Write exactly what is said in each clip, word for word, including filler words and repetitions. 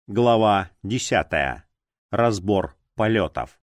Глава десятая. Разбор полетов.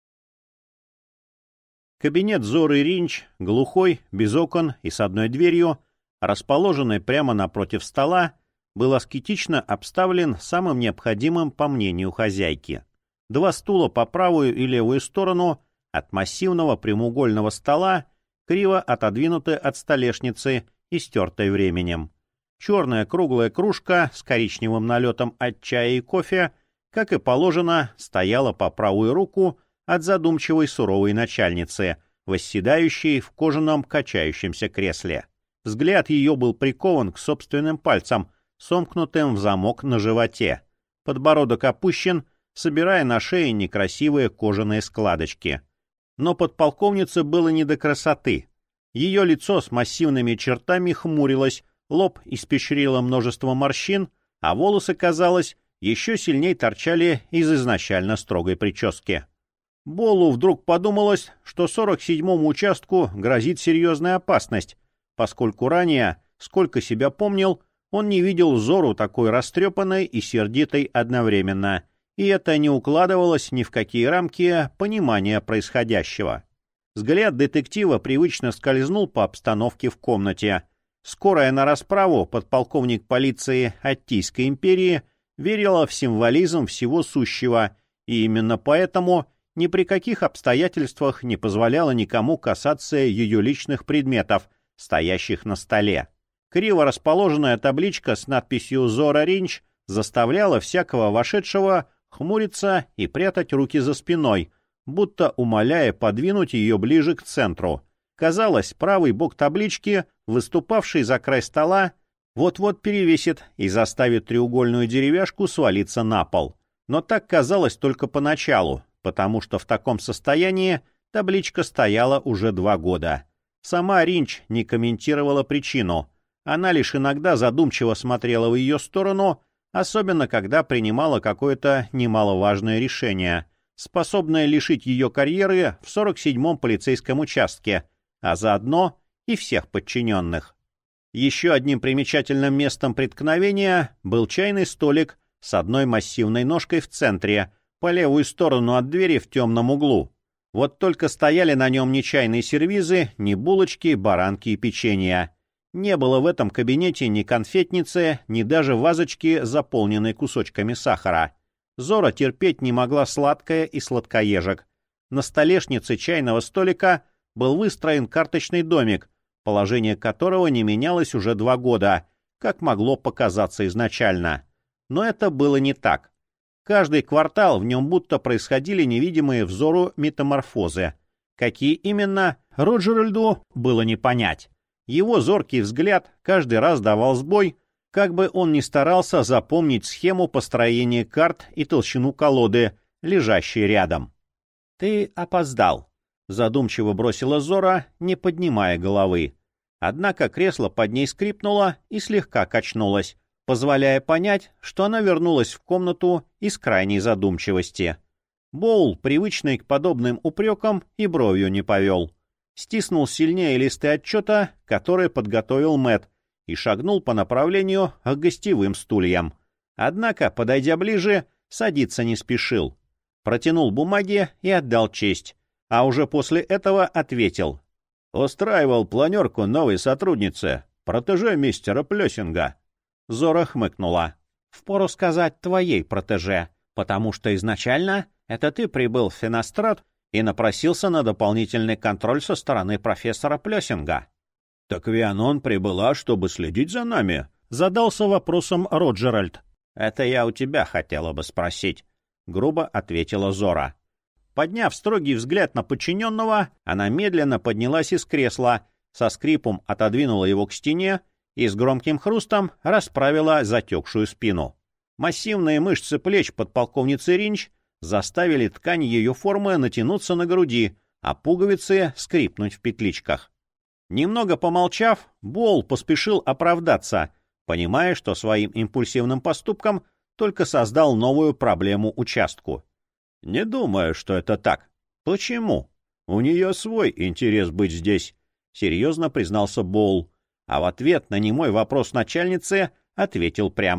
Кабинет Зоры Ринч, глухой, без окон и с одной дверью, расположенный прямо напротив стола, был аскетично обставлен самым необходимым по мнению хозяйки. Два стула по правую и левую сторону от массивного прямоугольного стола, криво отодвинуты от столешницы и стертой временем. Черная круглая кружка с коричневым налетом от чая и кофе, как и положено, стояла по правую руку от задумчивой суровой начальницы, восседающей в кожаном качающемся кресле. Взгляд ее был прикован к собственным пальцам, сомкнутым в замок на животе. Подбородок опущен, собирая на шее некрасивые кожаные складочки. Но подполковнице было не до красоты. Ее лицо с массивными чертами хмурилось, лоб испещрило множество морщин, а волосы, казалось, еще сильнее торчали из изначально строгой прически. Боллу вдруг подумалось, что сорок седьмому участку грозит серьезная опасность, поскольку ранее, сколько себя помнил, он не видел Зору такой растрепанной и сердитой одновременно, и это не укладывалось ни в какие рамки понимания происходящего. Взгляд детектива привычно скользнул по обстановке в комнате. Скорая на расправу подполковник полиции Аттийской империи верила в символизм всего сущего, и именно поэтому ни при каких обстоятельствах не позволяла никому касаться ее личных предметов, стоящих на столе. Криво расположенная табличка с надписью «Зора Ринч» заставляла всякого вошедшего хмуриться и прятать руки за спиной, будто умоляя подвинуть ее ближе к центру. Казалось, правый бок таблички, выступавший за край стола, вот-вот перевесит и заставит треугольную деревяшку свалиться на пол. Но так казалось только поначалу, потому что в таком состоянии табличка стояла уже два года. Сама Ринч не комментировала причину. Она лишь иногда задумчиво смотрела в ее сторону, особенно когда принимала какое-то немаловажное решение, способное лишить ее карьеры в сорок седьмом полицейском участке, а заодно и всех подчиненных. Еще одним примечательным местом преткновения был чайный столик с одной массивной ножкой в центре, по левую сторону от двери в темном углу. Вот только стояли на нем ни чайные сервизы, ни булочки, баранки и печенья. Не было в этом кабинете ни конфетницы, ни даже вазочки, заполненной кусочками сахара. Зора терпеть не могла сладкое и сладкоежек. На столешнице чайного столика был выстроен карточный домик, положение которого не менялось уже два года, как могло показаться изначально. Но это было не так. Каждый квартал в нем будто происходили невидимые взору метаморфозы. Какие именно, Роджеральду было не понять. Его зоркий взгляд каждый раз давал сбой, как бы он ни старался запомнить схему построения карт и толщину колоды, лежащей рядом. «Ты опоздал», — задумчиво бросила Зора, не поднимая головы. Однако кресло под ней скрипнуло и слегка качнулось, позволяя понять, что она вернулась в комнату из крайней задумчивости. Боул, привычный к подобным упрекам, и бровью не повел. Стиснул сильнее листы отчета, которые подготовил Мэтт, и шагнул по направлению к гостевым стульям. Однако, подойдя ближе, садиться не спешил. Протянул бумаги и отдал честь, а уже после этого ответил. «Устраивал планерку новой сотрудницы, протеже мистера Плессинга». Зора хмыкнула. «Впору сказать твоей протеже, потому что изначально это ты прибыл в Фенострат и напросился на дополнительный контроль со стороны профессора Плессинга». «Так Вианон прибыла, чтобы следить за нами?» — задался вопросом Роджеральд. «Это я у тебя хотела бы спросить», — грубо ответила Зора. Подняв строгий взгляд на подчиненного, она медленно поднялась из кресла, со скрипом отодвинула его к стене и с громким хрустом расправила затекшую спину. Массивные мышцы плеч подполковницы Ринч заставили ткань ее формы натянуться на груди, а пуговицы скрипнуть в петличках. Немного помолчав, Болл поспешил оправдаться, понимая, что своим импульсивным поступком только создал новую проблему участку. «Не думаю, что это так». «Почему?» «У нее свой интерес быть здесь», — серьезно признался Болл, а в ответ на немой вопрос начальницы ответил прямо.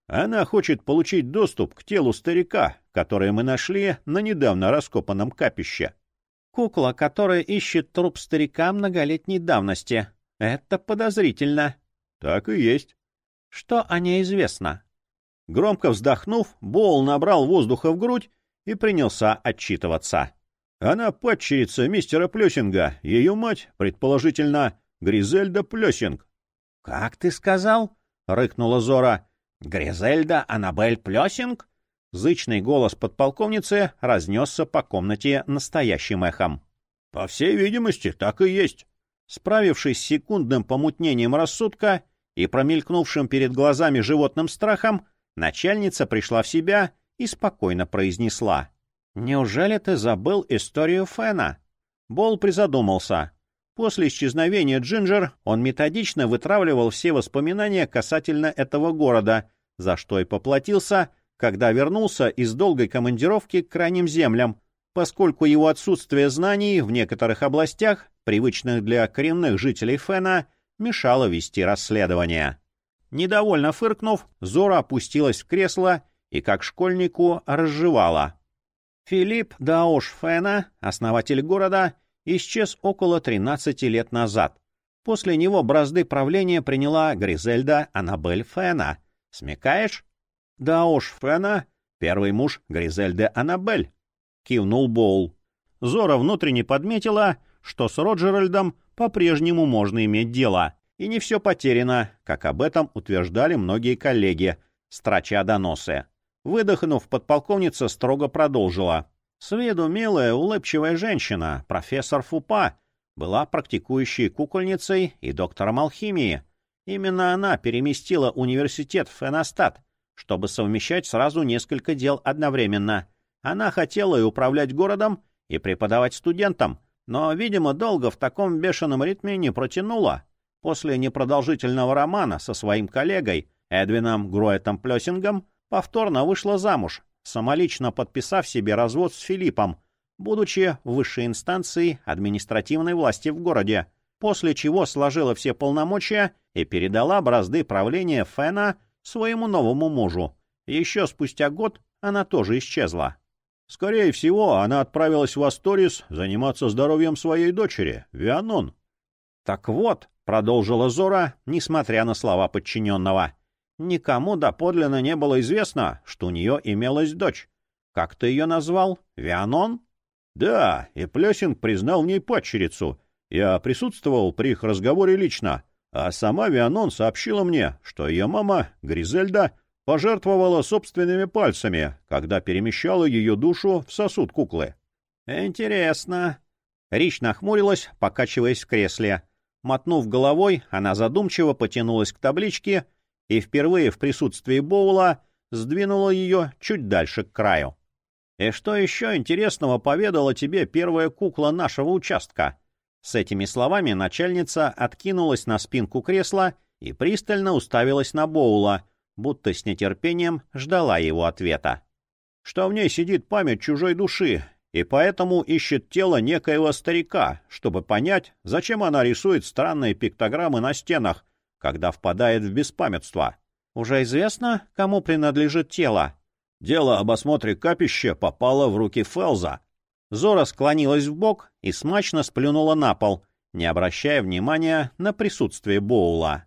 Она хочет получить доступ к телу старика, которое мы нашли на недавно раскопанном капище. Кукла, которая ищет труп старика многолетней давности. Это подозрительно. Так и есть. Что о ней известно? Громко вздохнув, Боул набрал воздуха в грудь и принялся отчитываться. Она падчерица мистера Плёсинга, ее мать, предположительно, Гризельда Плёсинг. — Как ты сказал? — рыкнула Зора. — Гризельда Аннабель Плёсинг? Зычный голос подполковницы разнесся по комнате настоящим эхом. — По всей видимости, так и есть. Справившись с секундным помутнением рассудка и промелькнувшим перед глазами животным страхом, начальница пришла в себя и спокойно произнесла. «Неужели ты забыл историю Фена?» Бол призадумался. После исчезновения Джинджер он методично вытравливал все воспоминания касательно этого города, за что и поплатился, когда вернулся из долгой командировки к крайним землям, поскольку его отсутствие знаний в некоторых областях, привычных для коренных жителей Фена, мешало вести расследование. Недовольно фыркнув, Зора опустилась в кресло и, как школьнику, разжевала. Филипп Даош Фена, основатель города, исчез около тринадцати лет назад. После него бразды правления приняла Гризельда Аннабель Фена. Смекаешь? Даош Фена — первый муж Гризельды Аннабель, — кивнул Боул. Зора внутренне подметила, что с Роджеральдом по-прежнему можно иметь дело, и не все потеряно, как об этом утверждали многие коллеги, строча доносы. Выдохнув, подполковница строго продолжила. С виду милая, улыбчивая женщина, профессор Фупа, была практикующей кукольницей и доктором алхимии. Именно она переместила университет в Феностат, чтобы совмещать сразу несколько дел одновременно. Она хотела и управлять городом, и преподавать студентам, но, видимо, долго в таком бешеном ритме не протянула. После непродолжительного романа со своим коллегой Эдвином Груэтом Плёсингом повторно вышла замуж, самолично подписав себе развод с Филиппом, будучи в высшей инстанции административной власти в городе, после чего сложила все полномочия и передала бразды правления Фена своему новому мужу. Еще спустя год она тоже исчезла. Скорее всего, она отправилась в Асторис заниматься здоровьем своей дочери, Вианон. — Так вот, — продолжила Зора, несмотря на слова подчиненного, — никому доподлинно не было известно, что у нее имелась дочь. Как ты ее назвал? Вианон? — Да, и Плёсинг признал в ней падчерицу. Я присутствовал при их разговоре лично, а сама Вианон сообщила мне, что ее мама, Гризельда, пожертвовала собственными пальцами, когда перемещала ее душу в сосуд куклы. — Интересно. Рич нахмурилась, покачиваясь в кресле. Мотнув головой, она задумчиво потянулась к табличке и впервые в присутствии Боула сдвинула ее чуть дальше к краю. — И что еще интересного поведала тебе первая кукла нашего участка? С этими словами начальница откинулась на спинку кресла и пристально уставилась на Боула, будто с нетерпением ждала его ответа. — Что в ней сидит память чужой души, и поэтому ищет тело некоего старика, чтобы понять, зачем она рисует странные пиктограммы на стенах, когда впадает в беспамятство. Уже известно, кому принадлежит тело? Дело об осмотре капища попало в руки Фелза. Зора склонилась вбок и смачно сплюнула на пол, не обращая внимания на присутствие Боула.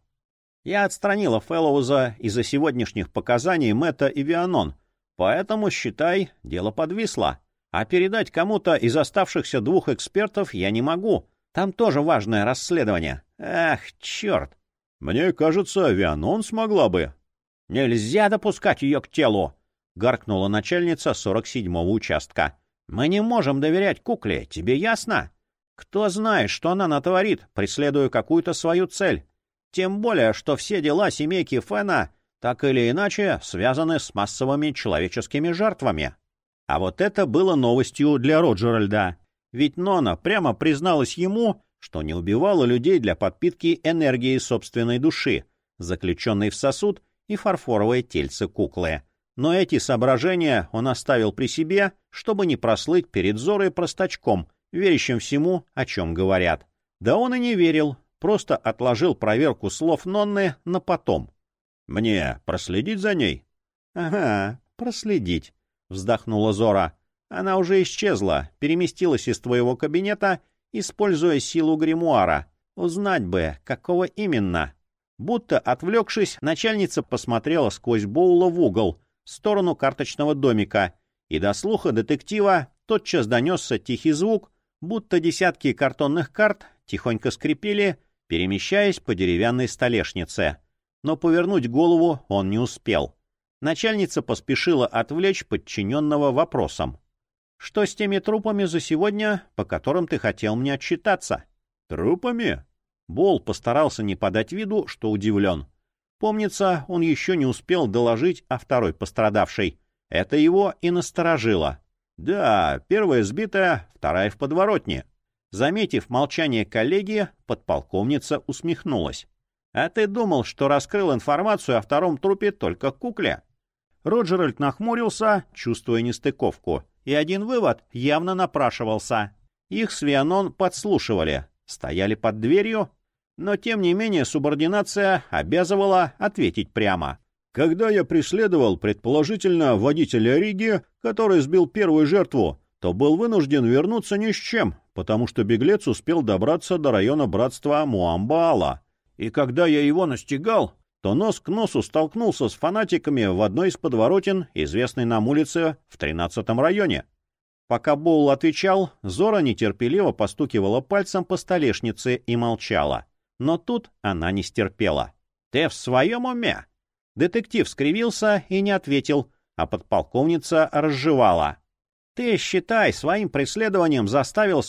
Я отстранила Фэллоуза из-за сегодняшних показаний Мэтта и Вианон, поэтому, считай, дело подвисло. А передать кому-то из оставшихся двух экспертов я не могу. Там тоже важное расследование. Ах, черт! Мне кажется, Вианон смогла бы. Нельзя допускать ее к телу, — гаркнула начальница сорок седьмого участка. Мы не можем доверять кукле, тебе ясно? Кто знает, что она натворит, преследуя какую-то свою цель. Тем более, что все дела семейки Фена так или иначе связаны с массовыми человеческими жертвами. А вот это было новостью для Роджеральда. Ведь Нона прямо призналась ему, что не убивала людей для подпитки энергии собственной души, заключенной в сосуд и фарфоровое тельце куклы. Но эти соображения он оставил при себе, чтобы не прослыть перед Зорой простачком, верящим всему, о чем говорят. Да он и не верил, просто отложил проверку слов Нонны на потом. «Мне проследить за ней?» Ага, проследить, вздохнула Зора. Она уже исчезла, переместилась из твоего кабинета, используя силу гримуара. Узнать бы, какого именно. Будто отвлекшись, начальница посмотрела сквозь Боула в угол, в сторону карточного домика, и до слуха детектива тотчас донесся тихий звук, будто десятки картонных карт тихонько скрипели, перемещаясь по деревянной столешнице. Но повернуть голову он не успел. Начальница поспешила отвлечь подчиненного вопросом. «Что с теми трупами за сегодня, по которым ты хотел мне отчитаться?» «Трупами?» Бол постарался не подать виду, что удивлен. Помнится, он еще не успел доложить о второй пострадавшей. Это его и насторожило. «Да, первая сбитая, вторая в подворотне». Заметив молчание коллеги, подполковница усмехнулась. «А ты думал, что раскрыл информацию о втором трупе только кукле?» Роджеральд нахмурился, чувствуя нестыковку, и один вывод явно напрашивался. Их с Вианон подслушивали, стояли под дверью, но тем не менее субординация обязывала ответить прямо. «Когда я преследовал, предположительно, водителя Риги, который сбил первую жертву, то был вынужден вернуться ни с чем, потому что беглец успел добраться до района братства Муамбаала. И когда я его настигал, то нос к носу столкнулся с фанатиками в одной из подворотен, известной нам улице в тринадцатом районе». Пока Боул отвечал, Зора нетерпеливо постукивала пальцем по столешнице и молчала. Но тут она не стерпела. «Ты в своем уме?» Детектив скривился и не ответил, а подполковница разжевала. «Ты, считай, своим преследованием заставил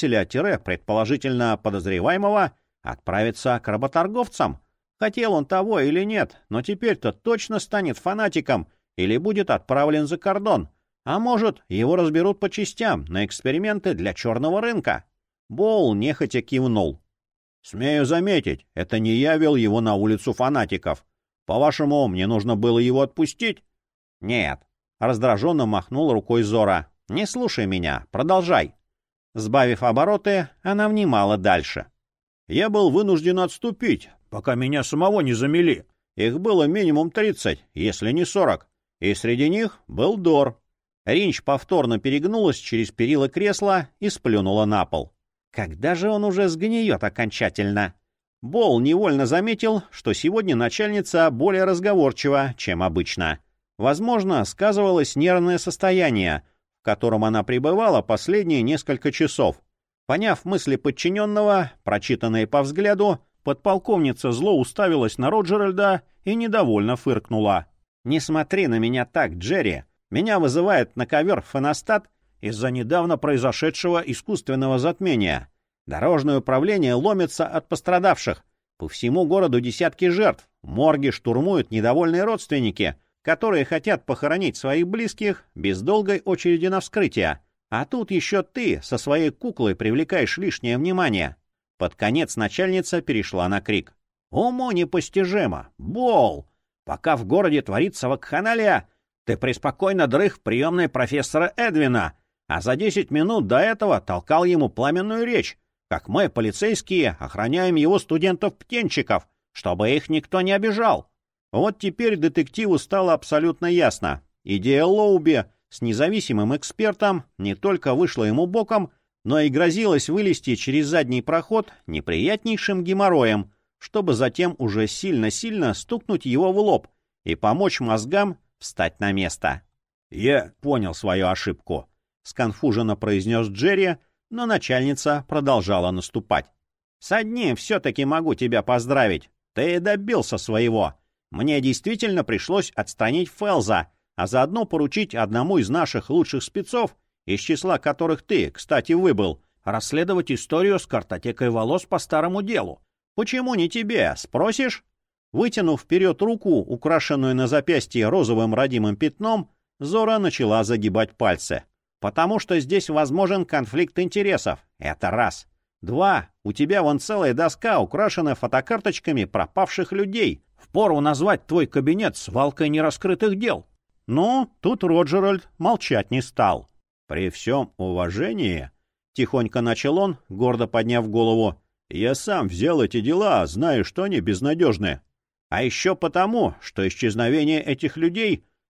свидетеля-предположительно подозреваемого отправиться к работорговцам. Хотел он того или нет, но теперь-то точно станет фанатиком или будет отправлен за кордон. А может, его разберут по частям на эксперименты для черного рынка». Боул нехотя кивнул. «Смею заметить, это не я вел его на улицу фанатиков. По-вашему, мне нужно было его отпустить?» «Нет», — раздраженно махнул рукой Зора. «Не слушай меня, продолжай». Сбавив обороты, она внимала дальше. «Я был вынужден отступить, пока меня самого не замели. Их было минимум тридцать, если не сорок. И среди них был Дор». Ринч повторно перегнулась через перила кресла и сплюнула на пол. «Когда же он уже сгниет окончательно?» Бол невольно заметил, что сегодня начальница более разговорчива, чем обычно. Возможно, сказывалось нервное состояние, в котором она пребывала последние несколько часов. Поняв мысли подчиненного, прочитанные по взгляду, подполковница зло уставилась на Роджеральда и недовольно фыркнула. «Не смотри на меня так, Джерри. Меня вызывает на ковер феностат из-за недавно произошедшего искусственного затмения. Дорожное управление ломится от пострадавших. По всему городу десятки жертв. Морги штурмуют недовольные родственники, которые хотят похоронить своих близких без долгой очереди на вскрытие. А тут еще ты со своей куклой привлекаешь лишнее внимание». Под конец начальница перешла на крик. «Уму непостижимо! Бол! Пока в городе творится вакханалия, ты преспокойно дрых в приемной профессора Эдвина, а за десять минут до этого толкал ему пламенную речь, как мы, полицейские, охраняем его студентов-птенчиков, чтобы их никто не обижал». Вот теперь детективу стало абсолютно ясно. Идея Лоуби с независимым экспертом не только вышла ему боком, но и грозилась вылезти через задний проход неприятнейшим геморроем, чтобы затем уже сильно-сильно стукнуть его в лоб и помочь мозгам встать на место. «Я понял свою ошибку», — сконфуженно произнес Джерри, но начальница продолжала наступать. «С одним все-таки могу тебя поздравить. Ты добился своего. Мне действительно пришлось отстранить Фелза, а заодно поручить одному из наших лучших спецов, из числа которых ты, кстати, выбыл, расследовать историю с картотекой волос по старому делу. Почему не тебе, спросишь?» Вытянув вперед руку, украшенную на запястье розовым родимым пятном, Зора начала загибать пальцы. «Потому что здесь возможен конфликт интересов. Это раз. Два. У тебя вон целая доска, украшенная фотокарточками пропавших людей. Впору назвать твой кабинет свалкой нераскрытых дел». Ну, тут Роджеральд молчать не стал. «При всем уважении», — тихонько начал он, гордо подняв голову, — «я сам взял эти дела, знаю, что они безнадежны. А еще потому, что исчезновение этих людей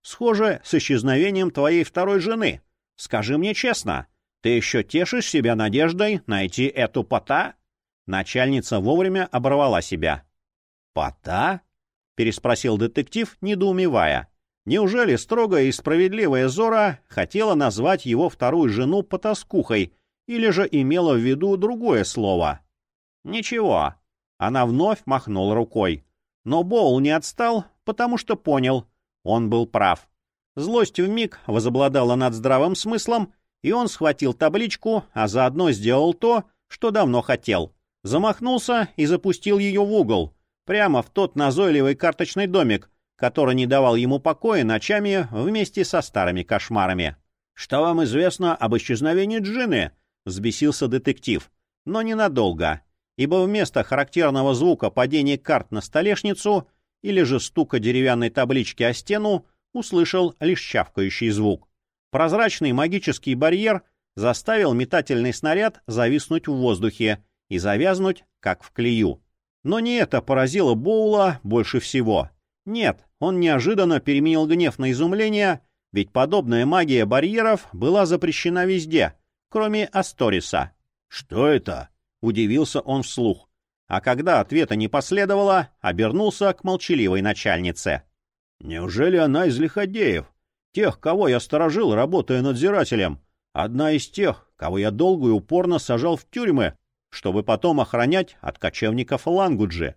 Схоже с исчезновением твоей второй жены. Скажи мне честно, ты еще тешишь себя надеждой найти эту пота?» Начальница вовремя оборвала себя. «Пота?» — переспросил детектив, недоумевая. Неужели строгая и справедливая Зора хотела назвать его вторую жену потаскухой или же имела в виду другое слово? «Ничего». Она вновь махнула рукой. Но Боул не отстал, потому что понял. Он был прав. Злость вмиг возобладала над здравым смыслом, и он схватил табличку, а заодно сделал то, что давно хотел. Замахнулся и запустил ее в угол, прямо в тот назойливый карточный домик, который не давал ему покоя ночами вместе со старыми кошмарами. «Что вам известно об исчезновении Джины?» — взбесился детектив. Но ненадолго, ибо вместо характерного звука падения карт на столешницу или же стука деревянной таблички о стену услышал лишь чавкающий звук. Прозрачный магический барьер заставил метательный снаряд зависнуть в воздухе и завязнуть, как в клею. Но не это поразило Боула больше всего. Нет, он неожиданно переменил гнев на изумление, ведь подобная магия барьеров была запрещена везде, кроме Асториса. «Что это?» — удивился он вслух. А когда ответа не последовало, обернулся к молчаливой начальнице. «Неужели она из лиходеев? Тех, кого я сторожил, работая надзирателем? Одна из тех, кого я долго и упорно сажал в тюрьмы, чтобы потом охранять от кочевников Лангуджи?»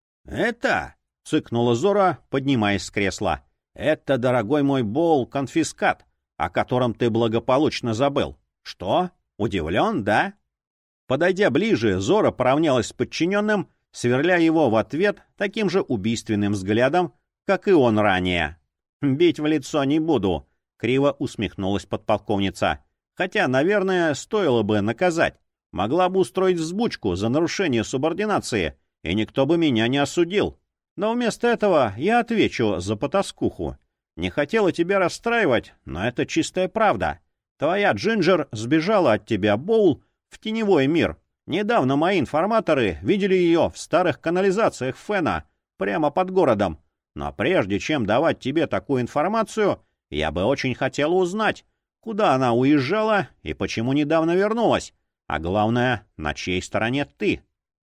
«Это?» — цыкнула Зора, поднимаясь с кресла. «Это, дорогой мой Боул, конфискат, о котором ты благополучно забыл. Что? Удивлен, да?» Подойдя ближе, Зора поравнялась с подчиненным, сверля его в ответ таким же убийственным взглядом, как и он ранее. «Бить в лицо не буду», — криво усмехнулась подполковница. «Хотя, наверное, стоило бы наказать. Могла бы устроить взбучку за нарушение субординации, и никто бы меня не осудил. Но вместо этого я отвечу за потаскуху. Не хотела тебя расстраивать, но это чистая правда. Твоя Джинджер сбежала от тебя, Боул, в теневой мир. Недавно мои информаторы видели ее в старых канализациях Фена, прямо под городом. Но прежде чем давать тебе такую информацию, я бы очень хотел узнать, куда она уезжала и почему недавно вернулась. А главное, на чьей стороне ты?»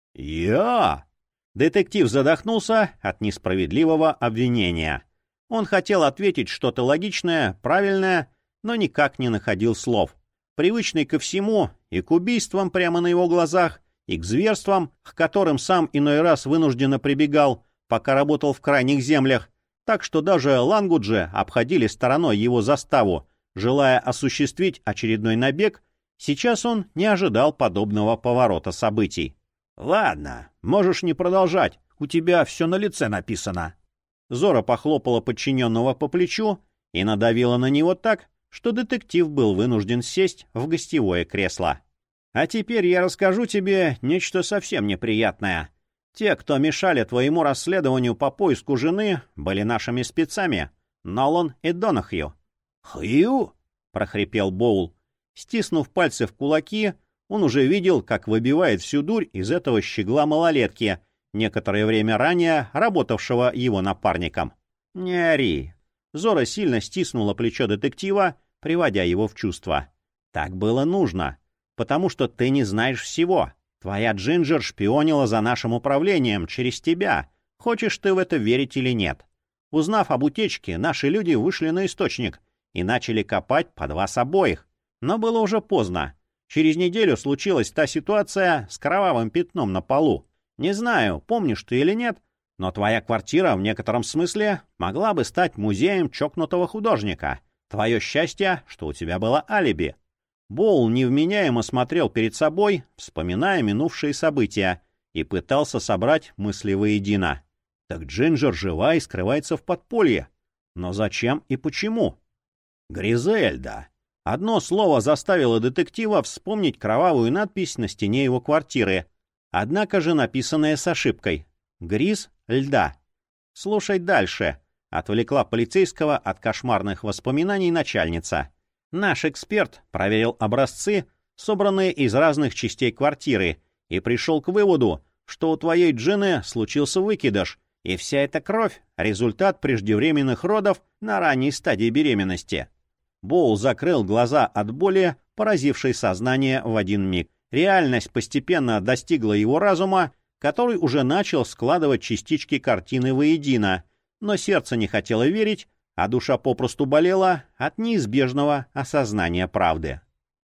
«Я?» Детектив задохнулся от несправедливого обвинения. Он хотел ответить что-то логичное, правильное, но никак не находил слов. Привычный ко всему, и к убийствам прямо на его глазах, и к зверствам, к которым сам иной раз вынужденно прибегал, пока работал в крайних землях, так что даже Лангуджи обходили стороной его заставу, желая осуществить очередной набег, сейчас он не ожидал подобного поворота событий. «Ладно, можешь не продолжать, у тебя все на лице написано». Зора похлопала подчиненного по плечу и надавила на него так, что детектив был вынужден сесть в гостевое кресло. «А теперь я расскажу тебе нечто совсем неприятное. Те, кто мешали твоему расследованию по поиску жены, были нашими спецами, Нолан и Донахью». «Хью?» — прохрипел Боул. Стиснув пальцы в кулаки, он уже видел, как выбивает всю дурь из этого щегла малолетки, некоторое время ранее работавшего его напарником. «Не ори». Зора сильно стиснула плечо детектива, приводя его в чувство. «Так было нужно, потому что ты не знаешь всего. Твоя Джинджер шпионила за нашим управлением через тебя, хочешь ты в это верить или нет. Узнав об утечке, наши люди вышли на источник и начали копать под вас обоих. Но было уже поздно. Через неделю случилась та ситуация с кровавым пятном на полу. Не знаю, помнишь ты или нет, но твоя квартира в некотором смысле могла бы стать музеем чокнутого художника. Твое счастье, что у тебя было алиби». Боул невменяемо смотрел перед собой, вспоминая минувшие события, и пытался собрать мысли воедино. Так Джинджер жива и скрывается в подполье. Но зачем и почему? Гризельда. Одно слово заставило детектива вспомнить кровавую надпись на стене его квартиры, однако же написанная с ошибкой. «Гриз льда». «Слушай дальше», — отвлекла полицейского от кошмарных воспоминаний начальница. «Наш эксперт проверил образцы, собранные из разных частей квартиры, и пришел к выводу, что у твоей Джины случился выкидыш, И вся эта кровь — результат преждевременных родов на ранней стадии беременности. Боул закрыл глаза от боли, поразившей сознание в один миг. Реальность постепенно достигла его разума, который уже начал складывать частички картины воедино, но сердце не хотело верить, а душа попросту болела от неизбежного осознания правды.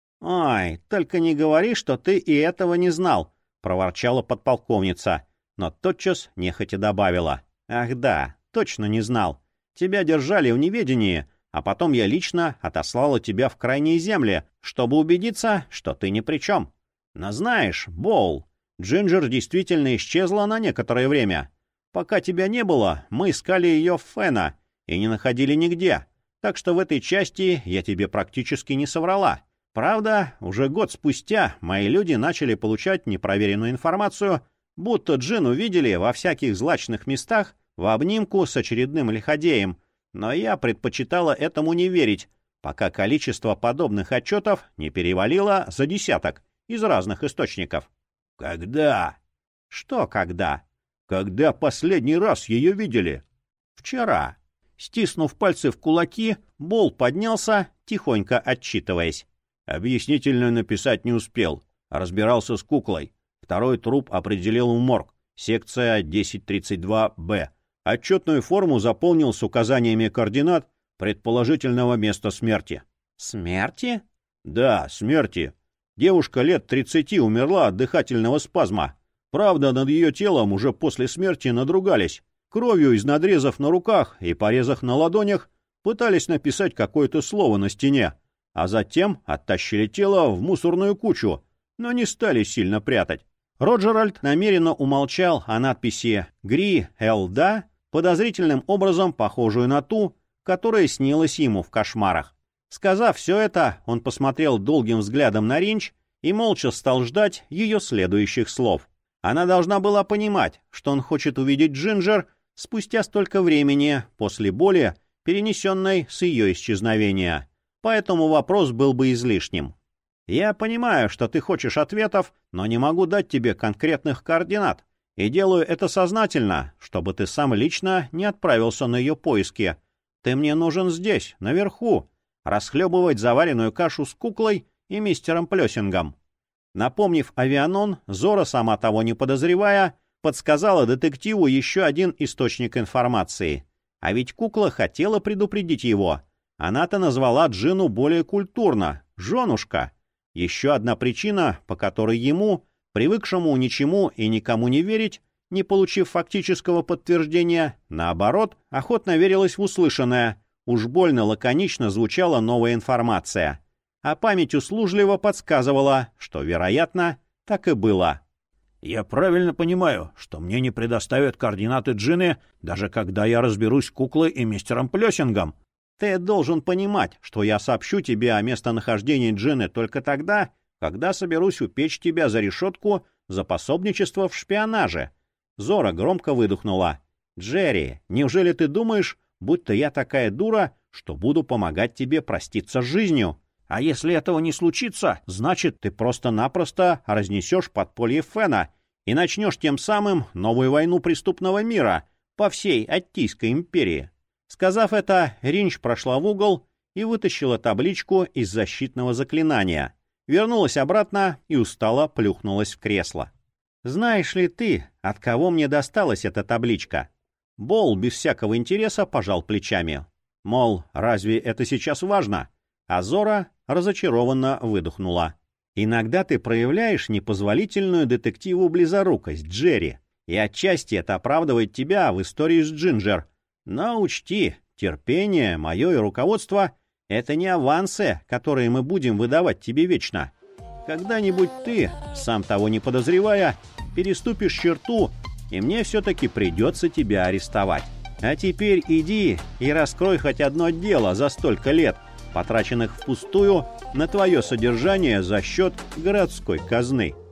«Ой, только не говори, что ты и этого не знал», — проворчала подполковница, но тотчас нехотя добавила. «Ах да, точно не знал. Тебя держали в неведении, а потом я лично отослала тебя в крайние земли, чтобы убедиться, что ты ни при чем. Но знаешь, Боул, Джинджер действительно исчезла на некоторое время. Пока тебя не было, мы искали ее в Фена и не находили нигде, так что в этой части я тебе практически не соврала. Правда, уже год спустя мои люди начали получать непроверенную информацию, будто Джин увидели во всяких злачных местах в обнимку с очередным лиходеем, но я предпочитала этому не верить, пока количество подобных отчетов не перевалило за десяток из разных источников. «Когда?» «Что когда?» «Когда последний раз ее видели?» «Вчера». Стиснув пальцы в кулаки, Бол поднялся, тихонько отчитываясь. Объяснительную написать не успел. Разбирался с куклой. Второй труп определил в морг. Секция десять тридцать два Б. Отчетную форму заполнил с указаниями координат предположительного места смерти. «Смерти?» «Да, смерти. Девушка лет тридцати умерла от дыхательного спазма. Правда, над ее телом уже после смерти надругались. Кровью из надрезов на руках и порезах на ладонях пытались написать какое-то слово на стене, а затем оттащили тело в мусорную кучу, но не стали сильно прятать. Роджеральд намеренно умолчал о надписи «Гри Элда», подозрительным образом похожую на ту, которая снилась ему в кошмарах. Сказав все это, он посмотрел долгим взглядом на Ринч и молча стал ждать ее следующих слов. Она должна была понимать, что он хочет увидеть Джинджер спустя столько времени после боли, перенесенной с ее исчезновения. Поэтому вопрос был бы излишним. «Я понимаю, что ты хочешь ответов, но не могу дать тебе конкретных координат. И делаю это сознательно, чтобы ты сам лично не отправился на ее поиски. Ты мне нужен здесь, наверху, расхлебывать заваренную кашу с куклой и мистером Плессингом». Напомнив Авианон, Зора, сама того не подозревая, подсказала детективу еще один источник информации. А ведь кукла хотела предупредить его. Она-то назвала Джину более культурно — «женушка». Еще одна причина, по которой ему, привыкшему ничему и никому не верить, не получив фактического подтверждения, наоборот, охотно верилась в услышанное. Уж больно лаконично звучала новая информация. А память услужливо подсказывала, что, вероятно, так и было. «Я правильно понимаю, что мне не предоставят координаты Джины, даже когда я разберусь с куклой и мистером Плессингом?» «Ты должен понимать, что я сообщу тебе о местонахождении Джины только тогда, когда соберусь упечь тебя за решетку за пособничество в шпионаже». Зора громко выдохнула. «Джерри, неужели ты думаешь, будто я такая дура, что буду помогать тебе проститься с жизнью? А если этого не случится, значит, ты просто-напросто разнесешь подполье Фена и начнешь тем самым новую войну преступного мира по всей Аттийской империи». Сказав это, Ринч прошла в угол и вытащила табличку из защитного заклинания. Вернулась обратно и устало плюхнулась в кресло. «Знаешь ли ты, от кого мне досталась эта табличка?» Бол без всякого интереса пожал плечами. Мол, разве это сейчас важно? А Зора разочарованно выдохнула. «Иногда ты проявляешь непозволительную детективу близорукость, Джерри, и отчасти это оправдывает тебя в истории с Джинджер. Но учти, терпение, мое и руководство — это не авансы, которые мы будем выдавать тебе вечно. Когда-нибудь ты, сам того не подозревая, переступишь черту, и мне все-таки придется тебя арестовать. А теперь иди и раскрой хоть одно дело за столько лет, потраченных впустую на твое содержание за счет городской казны».